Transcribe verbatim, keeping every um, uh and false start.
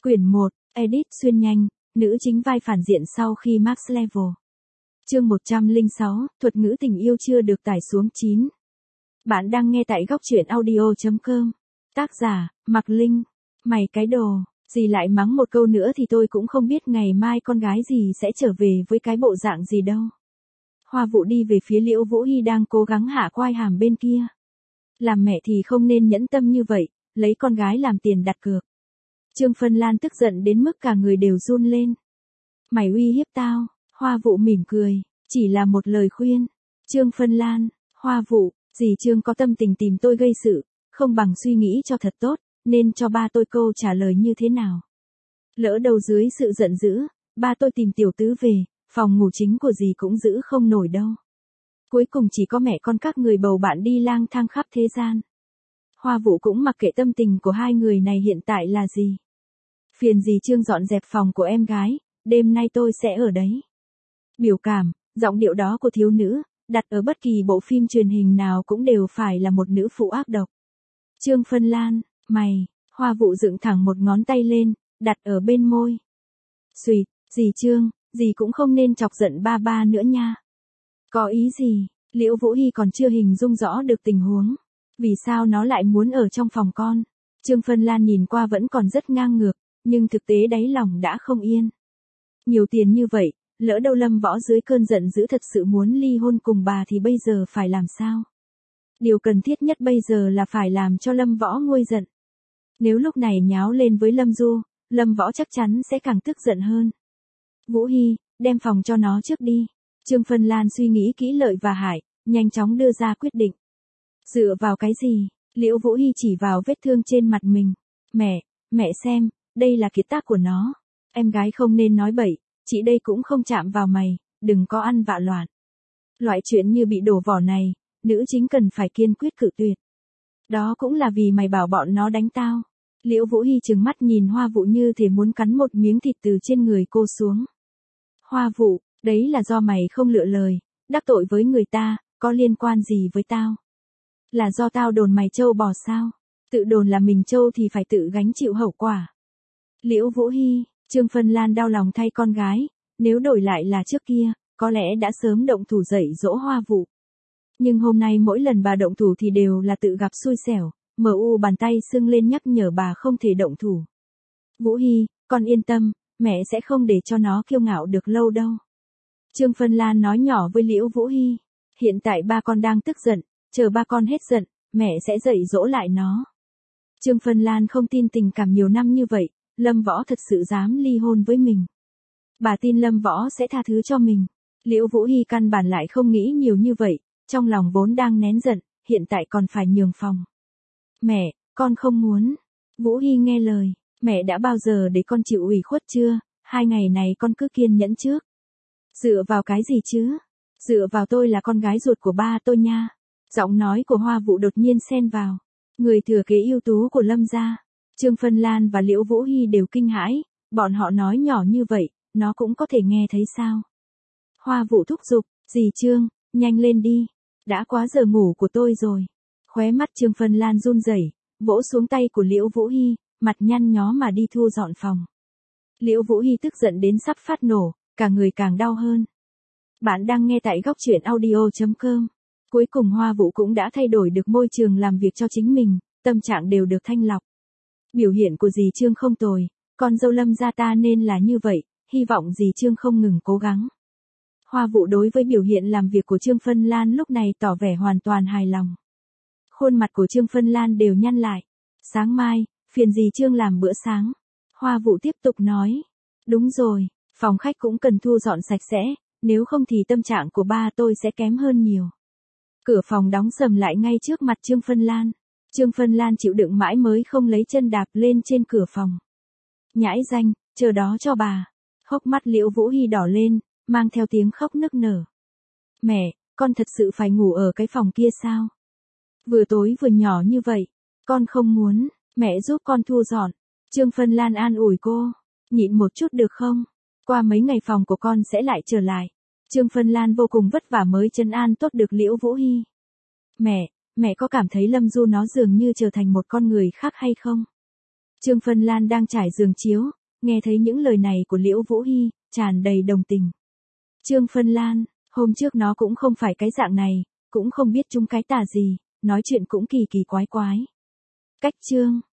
Quyển một, Edit xuyên nhanh, nữ chính vai phản diện sau khi max level. Chương một trăm lẻ sáu, thuật ngữ tình yêu chưa được tải xuống chín. Bạn đang nghe tại góc truyện audio chấm com. Tác giả, Mạc Linh. Mày cái đồ, gì lại mắng một câu nữa thì tôi cũng không biết ngày mai con gái gì sẽ trở về với cái bộ dạng gì đâu. Hoa Vụ đi về phía Liễu Vũ Hy đang cố gắng hạ quai hàm bên kia. Làm mẹ thì không nên nhẫn tâm như vậy, lấy con gái làm tiền đặt cược. Trương Phân Lan tức giận đến mức cả người đều run lên. Mày uy hiếp tao, Hoa Vụ mỉm cười, chỉ là một lời khuyên. Trương Phân Lan, Hoa Vụ, dì Trương có tâm tình tìm tôi gây sự, không bằng suy nghĩ cho thật tốt, nên cho ba tôi câu trả lời như thế nào. Lỡ đầu dưới sự giận dữ, ba tôi tìm tiểu tứ về, phòng ngủ chính của dì cũng giữ không nổi đâu. Cuối cùng chỉ có mẹ con các người bầu bạn đi lang thang khắp thế gian. Hoa Vụ cũng mặc kệ tâm tình của hai người này hiện tại là gì. Phiền dì Trương dọn dẹp phòng của em gái, đêm nay tôi sẽ ở đấy. Biểu cảm, giọng điệu đó của thiếu nữ, đặt ở bất kỳ bộ phim truyền hình nào cũng đều phải là một nữ phụ ác độc. Trương Phân Lan, mày, Hoa Vụ dựng thẳng một ngón tay lên, đặt ở bên môi. Xuyệt, dì Trương, dì cũng không nên chọc giận ba ba nữa nha. Có ý gì? Liễu Vũ Hy còn chưa hình dung rõ được tình huống. Vì sao nó lại muốn ở trong phòng con? Trương Phân Lan nhìn qua vẫn còn rất ngang ngược, nhưng thực tế đáy lòng đã không yên. Nhiều tiền như vậy, lỡ đâu Lâm Võ dưới cơn giận dữ thật sự muốn ly hôn cùng bà thì bây giờ phải làm sao? Điều cần thiết nhất bây giờ là phải làm cho Lâm Võ nguôi giận. Nếu lúc này nháo lên với Lâm Du, Lâm Võ chắc chắn sẽ càng tức giận hơn. Vũ Hy, đem phòng cho nó trước đi. Trương Phân Lan suy nghĩ kỹ lợi và hại, nhanh chóng đưa ra quyết định. Dựa vào cái gì? Liễu Vũ Hy chỉ vào vết thương trên mặt mình. Mẹ, mẹ xem, đây là kiệt tác của nó. Em gái không nên nói bậy, chị đây cũng không chạm vào mày, đừng có ăn vạ loạn. Loại chuyện như bị đổ vỏ này, nữ chính cần phải kiên quyết cự tuyệt. Đó cũng là vì mày bảo bọn nó đánh tao. Liễu Vũ Hy trừng mắt nhìn Hoa Vụ như thể muốn cắn một miếng thịt từ trên người cô xuống. Hoa Vụ, đấy là do mày không lựa lời, đắc tội với người ta, có liên quan gì với tao? Là do tao đồn mày trâu bò sao? Tự đồn là mình trâu thì phải tự gánh chịu hậu quả. Liễu Vũ Hy, Trương Phân Lan đau lòng thay con gái, nếu đổi lại là trước kia, có lẽ đã sớm động thủ dạy dỗ Hoa Vụ. Nhưng hôm nay mỗi lần bà động thủ thì đều là tự gặp xui xẻo, mờ u bàn tay sưng lên nhắc nhở bà không thể động thủ. Vũ Hy, con yên tâm, mẹ sẽ không để cho nó kiêu ngạo được lâu đâu. Trương Phân Lan nói nhỏ với Liễu Vũ Hy, hiện tại ba con đang tức giận, chờ ba con hết giận, mẹ sẽ dạy dỗ lại nó. Trương Phân Lan không tin tình cảm nhiều năm như vậy, Lâm Võ thật sự dám ly hôn với mình. Bà tin Lâm Võ sẽ tha thứ cho mình. Liễu Vũ Hy căn bản lại không nghĩ nhiều như vậy, trong lòng vốn đang nén giận, hiện tại còn phải nhường phòng. Mẹ, con không muốn. Vũ Hy nghe lời, mẹ đã bao giờ để con chịu ủy khuất chưa, hai ngày này con cứ kiên nhẫn trước. Dựa vào cái gì chứ? Dựa vào tôi là con gái ruột của ba tôi nha. Giọng nói của Hoa Vụ đột nhiên xen vào. Người thừa kế ưu tú của Lâm gia. Trương Phân Lan và Liễu Vũ Hy đều kinh hãi, bọn họ nói nhỏ như vậy, nó cũng có thể nghe thấy sao? Hoa Vụ thúc giục, dì Trương, nhanh lên đi, đã quá giờ ngủ của tôi rồi. Khóe mắt Trương Phân Lan run rẩy, vỗ xuống tay của Liễu Vũ Hy, mặt nhăn nhó mà đi thu dọn phòng. Liễu Vũ Hy tức giận đến sắp phát nổ, cả người càng đau hơn. Bạn đang nghe tại góc truyện audio chấm com. Cuối cùng Hoa Vụ cũng đã thay đổi được môi trường làm việc cho chính mình, tâm trạng đều được thanh lọc. Biểu hiện của dì Trương không tồi, con dâu Lâm gia ta nên là như vậy, hy vọng dì Trương không ngừng cố gắng. Hoa Vụ đối với biểu hiện làm việc của Trương Phân Lan lúc này tỏ vẻ hoàn toàn hài lòng. Khuôn mặt của Trương Phân Lan đều nhăn lại. Sáng mai, phiền dì Trương làm bữa sáng. Hoa Vụ tiếp tục nói. Đúng rồi, phòng khách cũng cần thu dọn sạch sẽ, nếu không thì tâm trạng của ba tôi sẽ kém hơn nhiều. Cửa phòng đóng sầm lại ngay trước mặt Trương Phân Lan. Trương Phân Lan chịu đựng mãi mới không lấy chân đạp lên trên cửa phòng. Nhãi danh, chờ đó cho bà. Hốc mắt Liễu Vũ Hy đỏ lên, mang theo tiếng khóc nức nở. Mẹ, con thật sự phải ngủ ở cái phòng kia sao? Vừa tối vừa nhỏ như vậy, con không muốn, mẹ giúp con thu dọn. Trương Phân Lan an ủi cô, nhịn một chút được không? Qua mấy ngày phòng của con sẽ lại trở lại. Trương Phân Lan vô cùng vất vả mới trấn an tốt được Liễu Vũ Hy. Mẹ, mẹ có cảm thấy Lâm Du nó dường như trở thành một con người khác hay không? Trương Phân Lan đang trải giường chiếu, nghe thấy những lời này của Liễu Vũ Hy, tràn đầy đồng tình. Trương Phân Lan, hôm trước nó cũng không phải cái dạng này, cũng không biết chúng cái tà gì, nói chuyện cũng kỳ kỳ quái quái. Cách Trương